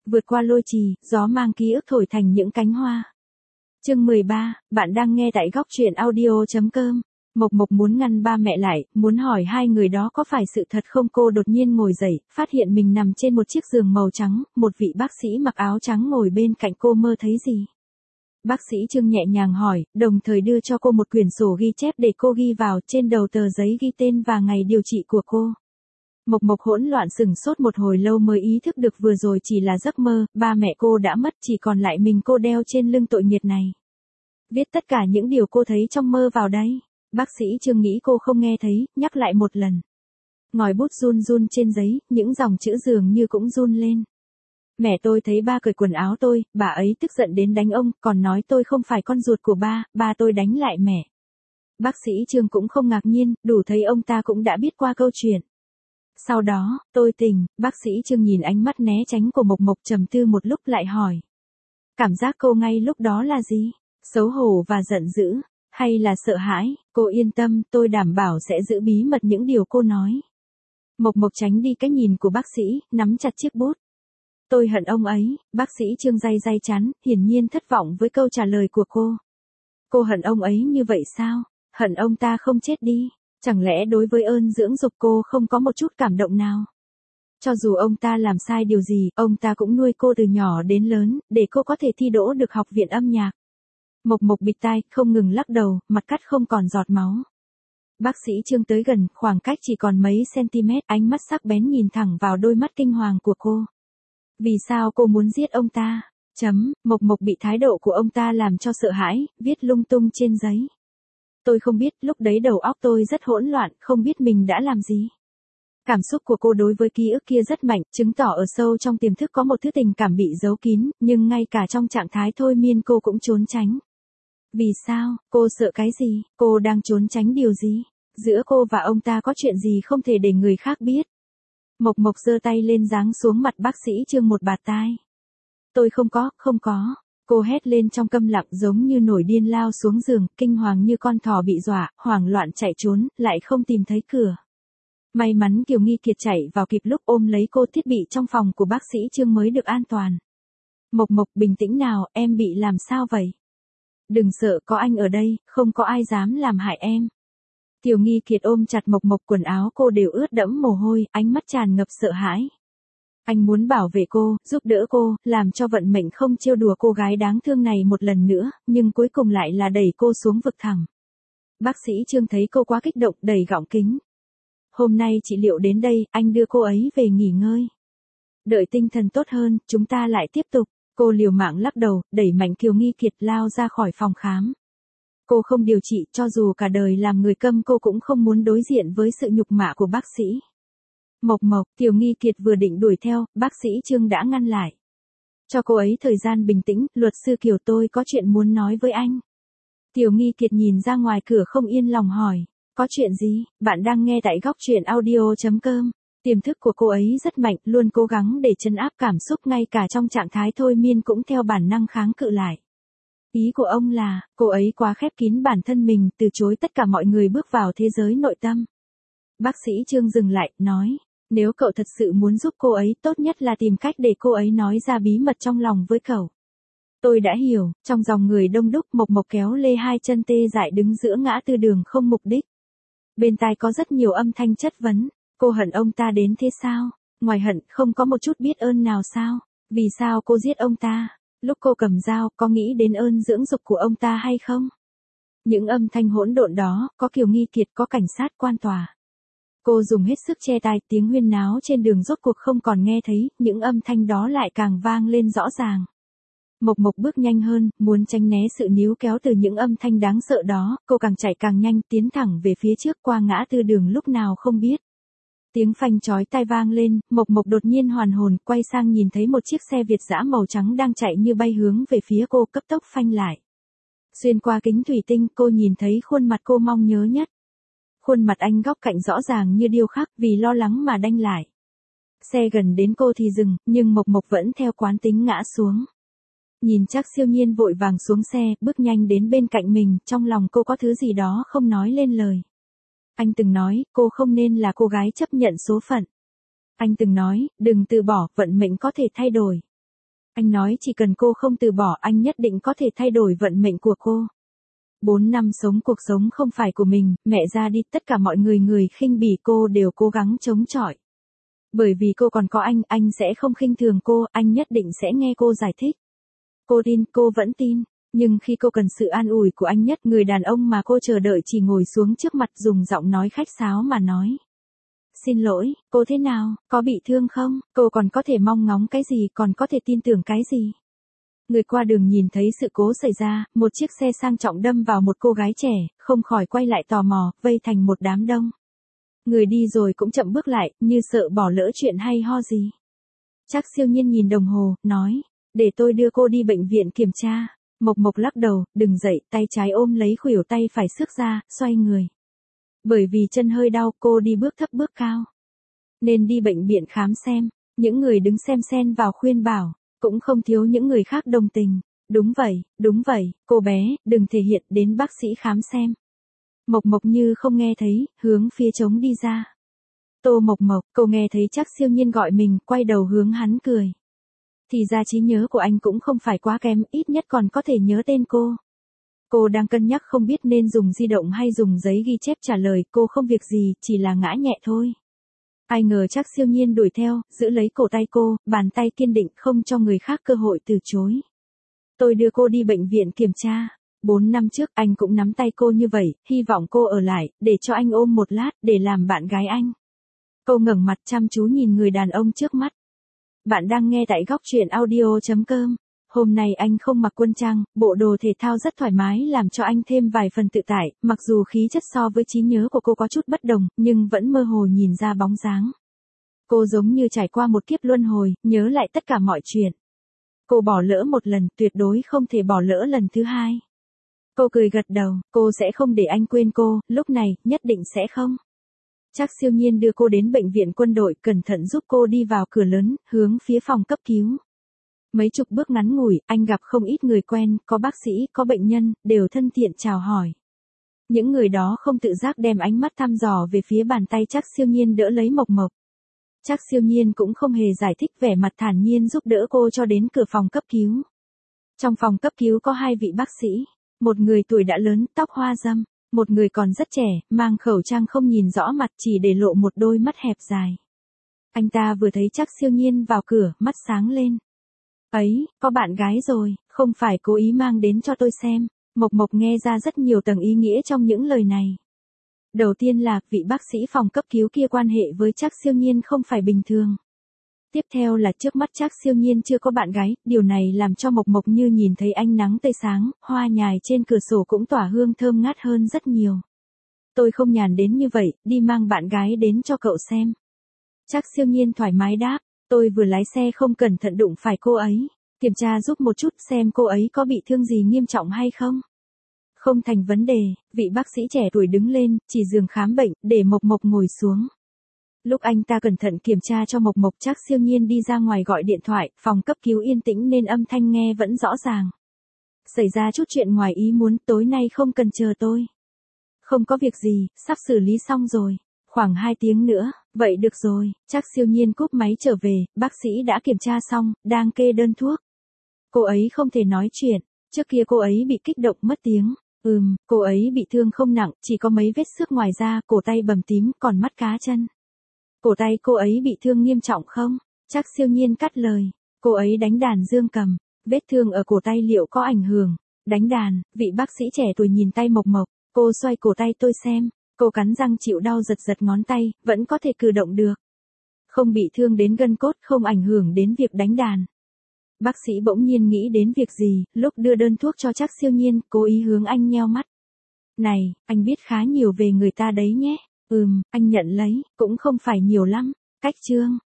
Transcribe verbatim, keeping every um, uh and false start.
Vượt qua lôi trì, gió mang ký ức thổi thành những cánh hoa. Chương mười ba, bạn đang nghe tại góc truyện audio chấm com. Mộc Mộc muốn ngăn ba mẹ lại, muốn hỏi hai người đó có phải sự thật không. Cô đột nhiên ngồi dậy, phát hiện mình nằm trên một chiếc giường màu trắng, một vị bác sĩ mặc áo trắng ngồi bên cạnh cô. Mơ thấy gì? Bác sĩ Trương nhẹ nhàng hỏi, đồng thời đưa cho cô một quyển sổ ghi chép để cô ghi vào. Trên đầu tờ giấy ghi tên và ngày điều trị của cô. Mộc Mộc hỗn loạn sừng sốt một hồi lâu mới ý thức được vừa rồi chỉ là giấc mơ, ba mẹ cô đã mất, chỉ còn lại mình cô đeo trên lưng tội nghiệp này. Viết tất cả những điều cô thấy trong mơ vào đây. Bác sĩ Trương nghĩ cô không nghe thấy, nhắc lại một lần. Ngòi bút run run trên giấy, những dòng chữ dường như cũng run lên. Mẹ tôi thấy ba cởi quần áo tôi, bà ấy tức giận đến đánh ông, còn nói tôi không phải con ruột của ba, ba tôi đánh lại mẹ. Bác sĩ Trương cũng không ngạc nhiên, đủ thấy ông ta cũng đã biết qua câu chuyện. Sau đó, tôi tỉnh, bác sĩ Trương nhìn ánh mắt né tránh của Mộc Mộc trầm tư một lúc lại hỏi. Cảm giác cô ngay lúc đó là gì? Xấu hổ và giận dữ, hay là sợ hãi? Cô yên tâm, tôi đảm bảo sẽ giữ bí mật những điều cô nói. Mộc Mộc tránh đi cái nhìn của bác sĩ, nắm chặt chiếc bút. Tôi hận ông ấy, bác sĩ Trương day day chán, hiển nhiên thất vọng với câu trả lời của cô. Cô hận ông ấy như vậy sao? Hận ông ta không chết đi? Chẳng lẽ đối với ơn dưỡng dục cô không có một chút cảm động nào? Cho dù ông ta làm sai điều gì, ông ta cũng nuôi cô từ nhỏ đến lớn, để cô có thể thi đỗ được học viện âm nhạc. Mộc Mộc bịt tai, không ngừng lắc đầu, mặt cắt không còn giọt máu. Bác sĩ Trương tới gần, khoảng cách chỉ còn mấy cm, ánh mắt sắc bén nhìn thẳng vào đôi mắt kinh hoàng của cô. Vì sao cô muốn giết ông ta? Chấm, Mộc Mộc bị thái độ của ông ta làm cho sợ hãi, viết lung tung trên giấy. Tôi không biết, lúc đấy đầu óc tôi rất hỗn loạn, không biết mình đã làm gì. Cảm xúc của cô đối với ký ức kia rất mạnh, chứng tỏ ở sâu trong tiềm thức có một thứ tình cảm bị giấu kín, nhưng ngay cả trong trạng thái thôi miên cô cũng trốn tránh. Vì sao? Cô sợ cái gì? Cô đang trốn tránh điều gì? Giữa cô và ông ta có chuyện gì không thể để người khác biết? Mộc Mộc giơ tay lên giáng xuống mặt bác sĩ Trương một bạt tai. Tôi không có, không có. Cô hét lên trong câm lặng giống như nổi điên lao xuống giường, kinh hoàng như con thỏ bị dọa, hoảng loạn chạy trốn, lại không tìm thấy cửa. May mắn Kiều Nghi Kiệt chạy vào kịp lúc ôm lấy cô, thiết bị trong phòng của bác sĩ Trương mới được an toàn. Mộc Mộc bình tĩnh nào, em bị làm sao vậy? Đừng sợ, có anh ở đây, không có ai dám làm hại em. Kiều Nghi Kiệt ôm chặt Mộc Mộc, quần áo cô đều ướt đẫm mồ hôi, ánh mắt tràn ngập sợ hãi. Anh muốn bảo vệ cô, giúp đỡ cô, làm cho vận mệnh không trêu đùa cô gái đáng thương này một lần nữa, nhưng cuối cùng lại là đẩy cô xuống vực thẳm. Bác sĩ Trương thấy cô quá kích động, đẩy gọng kính. Hôm nay trị liệu đến đây, anh đưa cô ấy về nghỉ ngơi. Đợi tinh thần tốt hơn, chúng ta lại tiếp tục. Cô liều mạng lắc đầu, đẩy mạnh Kiều Nghi Kiệt lao ra khỏi phòng khám. Cô không điều trị, cho dù cả đời làm người câm cô cũng không muốn đối diện với sự nhục mạ của bác sĩ. Mộc Mộc, Kiều Nghi Kiệt vừa định đuổi theo, bác sĩ Trương đã ngăn lại. Cho cô ấy thời gian bình tĩnh, luật sư Kiều, tôi có chuyện muốn nói với anh. Kiều Nghi Kiệt nhìn ra ngoài cửa không yên lòng hỏi, có chuyện gì? Bạn đang nghe tại góc truyện audio chấm com. Tiềm thức của cô ấy rất mạnh, luôn cố gắng để trấn áp cảm xúc, ngay cả trong trạng thái thôi miên cũng theo bản năng kháng cự lại. Ý của ông là, cô ấy quá khép kín bản thân mình, từ chối tất cả mọi người bước vào thế giới nội tâm. Bác sĩ Trương dừng lại, nói, nếu cậu thật sự muốn giúp cô ấy, tốt nhất là tìm cách để cô ấy nói ra bí mật trong lòng với cậu. Tôi đã hiểu, trong dòng người đông đúc, Mộc Mộc kéo lê hai chân tê dại đứng giữa ngã tư đường không mục đích. Bên tai có rất nhiều âm thanh chất vấn, cô hận ông ta đến thế sao? Ngoài hận, không có một chút biết ơn nào sao? Vì sao cô giết ông ta? Lúc cô cầm dao, có nghĩ đến ơn dưỡng dục của ông ta hay không? Những âm thanh hỗn độn đó, có Kiều Nghi Kiệt, có cảnh sát, quan tòa. Cô dùng hết sức che tai, tiếng huyên náo trên đường rốt cuộc không còn nghe thấy, những âm thanh đó lại càng vang lên rõ ràng. Mộc Mộc bước nhanh hơn, muốn tránh né sự níu kéo từ những âm thanh đáng sợ đó, cô càng chạy càng nhanh, tiến thẳng về phía trước qua ngã tư đường lúc nào không biết. Tiếng phanh chói tai vang lên, Mộc Mộc đột nhiên hoàn hồn, quay sang nhìn thấy một chiếc xe Việt dã màu trắng đang chạy như bay hướng về phía cô, cấp tốc phanh lại. Xuyên qua kính thủy tinh, cô nhìn thấy khuôn mặt cô mong nhớ nhất. Khuôn mặt anh góc cạnh rõ ràng như điêu khắc, vì lo lắng mà đanh lại. Xe gần đến cô thì dừng, nhưng Mộc Mộc vẫn theo quán tính ngã xuống. Nhìn Trác Siêu Nhiên vội vàng xuống xe, bước nhanh đến bên cạnh mình, trong lòng cô có thứ gì đó không nói lên lời. Anh từng nói, cô không nên là cô gái chấp nhận số phận. Anh từng nói, đừng từ bỏ, vận mệnh có thể thay đổi. Anh nói chỉ cần cô không từ bỏ anh nhất định có thể thay đổi vận mệnh của cô. Bốn năm sống cuộc sống không phải của mình, mẹ ra đi, tất cả mọi người người khinh bỉ cô đều cố gắng chống chọi. Bởi vì cô còn có anh, anh sẽ không khinh thường cô, anh nhất định sẽ nghe cô giải thích. Cô tin, cô vẫn tin, nhưng khi cô cần sự an ủi của anh nhất, người đàn ông mà cô chờ đợi chỉ ngồi xuống trước mặt dùng giọng nói khách sáo mà nói. Xin lỗi, cô thế nào, có bị thương không, cô còn có thể mong ngóng cái gì, còn có thể tin tưởng cái gì. Người qua đường nhìn thấy sự cố xảy ra, một chiếc xe sang trọng đâm vào một cô gái trẻ, không khỏi quay lại tò mò, vây thành một đám đông. Người đi rồi cũng chậm bước lại, như sợ bỏ lỡ chuyện hay ho gì. Trác Siêu Nhiên nhìn đồng hồ, nói, để tôi đưa cô đi bệnh viện kiểm tra. Mộc Mộc lắc đầu, đừng dậy, tay trái ôm lấy khuỷu tay phải xước ra, xoay người. Bởi vì chân hơi đau, cô đi bước thấp bước cao. Nên đi bệnh viện khám xem, những người đứng xem xen vào khuyên bảo, cũng không thiếu những người khác đồng tình. Đúng vậy, đúng vậy, cô bé, đừng thể hiện, đến bác sĩ khám xem. Mộc Mộc như không nghe thấy, hướng phía trống đi ra. Tô Mộc Mộc, cô nghe thấy Trác Siêu Nhiên gọi mình, quay đầu hướng hắn cười. Thì ra trí nhớ của anh cũng không phải quá kém, ít nhất còn có thể nhớ tên cô. Cô đang cân nhắc không biết nên dùng di động hay dùng giấy ghi chép trả lời, cô không việc gì, chỉ là ngã nhẹ thôi. Ai ngờ Trác Siêu Nhiên đuổi theo, giữ lấy cổ tay cô, bàn tay kiên định không cho người khác cơ hội từ chối. Tôi đưa cô đi bệnh viện kiểm tra. Bốn năm trước anh cũng nắm tay cô như vậy, hy vọng cô ở lại, để cho anh ôm một lát, để làm bạn gái anh. Cô ngẩng mặt chăm chú nhìn người đàn ông trước mắt. Bạn đang nghe tại góc truyện audio chấm com. Hôm nay anh không mặc quân trang, bộ đồ thể thao rất thoải mái làm cho anh thêm vài phần tự tại, mặc dù khí chất so với trí nhớ của cô có chút bất đồng, nhưng vẫn mơ hồ nhìn ra bóng dáng. Cô giống như trải qua một kiếp luân hồi, nhớ lại tất cả mọi chuyện. Cô bỏ lỡ một lần, tuyệt đối không thể bỏ lỡ lần thứ hai. Cô cười gật đầu, cô sẽ không để anh quên cô, lúc này, nhất định sẽ không. Trác Siêu Nhiên đưa cô đến bệnh viện quân đội, cẩn thận giúp cô đi vào cửa lớn, hướng phía phòng cấp cứu. Mấy chục bước ngắn ngủi, anh gặp không ít người quen, có bác sĩ, có bệnh nhân, đều thân thiện chào hỏi. Những người đó không tự giác đem ánh mắt thăm dò về phía bàn tay Trác Siêu Nhiên đỡ lấy Mộc Mộc. Trác Siêu Nhiên cũng không hề giải thích, vẻ mặt thản nhiên giúp đỡ cô cho đến cửa phòng cấp cứu. Trong phòng cấp cứu có hai vị bác sĩ, một người tuổi đã lớn, tóc hoa râm, một người còn rất trẻ, mang khẩu trang không nhìn rõ mặt, chỉ để lộ một đôi mắt hẹp dài. Anh ta vừa thấy Trác Siêu Nhiên vào cửa, mắt sáng lên. Ấy, có bạn gái rồi, không phải cố ý mang đến cho tôi xem. Mộc Mộc nghe ra rất nhiều tầng ý nghĩa trong những lời này. Đầu tiên là, vị bác sĩ phòng cấp cứu kia quan hệ với Trác Siêu Nhiên không phải bình thường. Tiếp theo là trước mắt Trác Siêu Nhiên chưa có bạn gái, điều này làm cho Mộc Mộc như nhìn thấy ánh nắng tươi sáng, hoa nhài trên cửa sổ cũng tỏa hương thơm ngát hơn rất nhiều. Tôi không nhàn đến như vậy, đi mang bạn gái đến cho cậu xem. Trác Siêu Nhiên thoải mái đáp, tôi vừa lái xe không cẩn thận đụng phải cô ấy, kiểm tra giúp một chút xem cô ấy có bị thương gì nghiêm trọng hay không. Không thành vấn đề, vị bác sĩ trẻ tuổi đứng lên, chỉ giường khám bệnh, để Mộc Mộc ngồi xuống. Lúc anh ta cẩn thận kiểm tra cho Mộc Mộc, Trác Siêu Nhiên đi ra ngoài gọi điện thoại, phòng cấp cứu yên tĩnh nên âm thanh nghe vẫn rõ ràng. Xảy ra chút chuyện ngoài ý muốn, tối nay không cần chờ tôi. Không có việc gì, sắp xử lý xong rồi. Khoảng hai tiếng nữa, vậy được rồi, Trác Siêu Nhiên cúp máy trở về, bác sĩ đã kiểm tra xong, đang kê đơn thuốc. Cô ấy không thể nói chuyện, trước kia cô ấy bị kích động mất tiếng. Ừm, cô ấy bị thương không nặng, chỉ có mấy vết xước ngoài da, cổ tay bầm tím, còn mắt cá chân. Cổ tay cô ấy bị thương nghiêm trọng không? Trác Siêu Nhiên cắt lời. Cô ấy đánh đàn dương cầm, vết thương ở cổ tay liệu có ảnh hưởng? Đánh đàn, vị bác sĩ trẻ tuổi nhìn tay Mộc Mộc, cô xoay cổ tay tôi xem. Cô cắn răng chịu đau giật giật ngón tay, vẫn có thể cử động được. Không bị thương đến gân cốt, không ảnh hưởng đến việc đánh đàn. Bác sĩ bỗng nhiên nghĩ đến việc gì, lúc đưa đơn thuốc cho Trác Siêu Nhiên, cố ý hướng anh nheo mắt. Này, anh biết khá nhiều về người ta đấy nhé. Ừm, anh nhận lấy, cũng không phải nhiều lắm. Cách chương,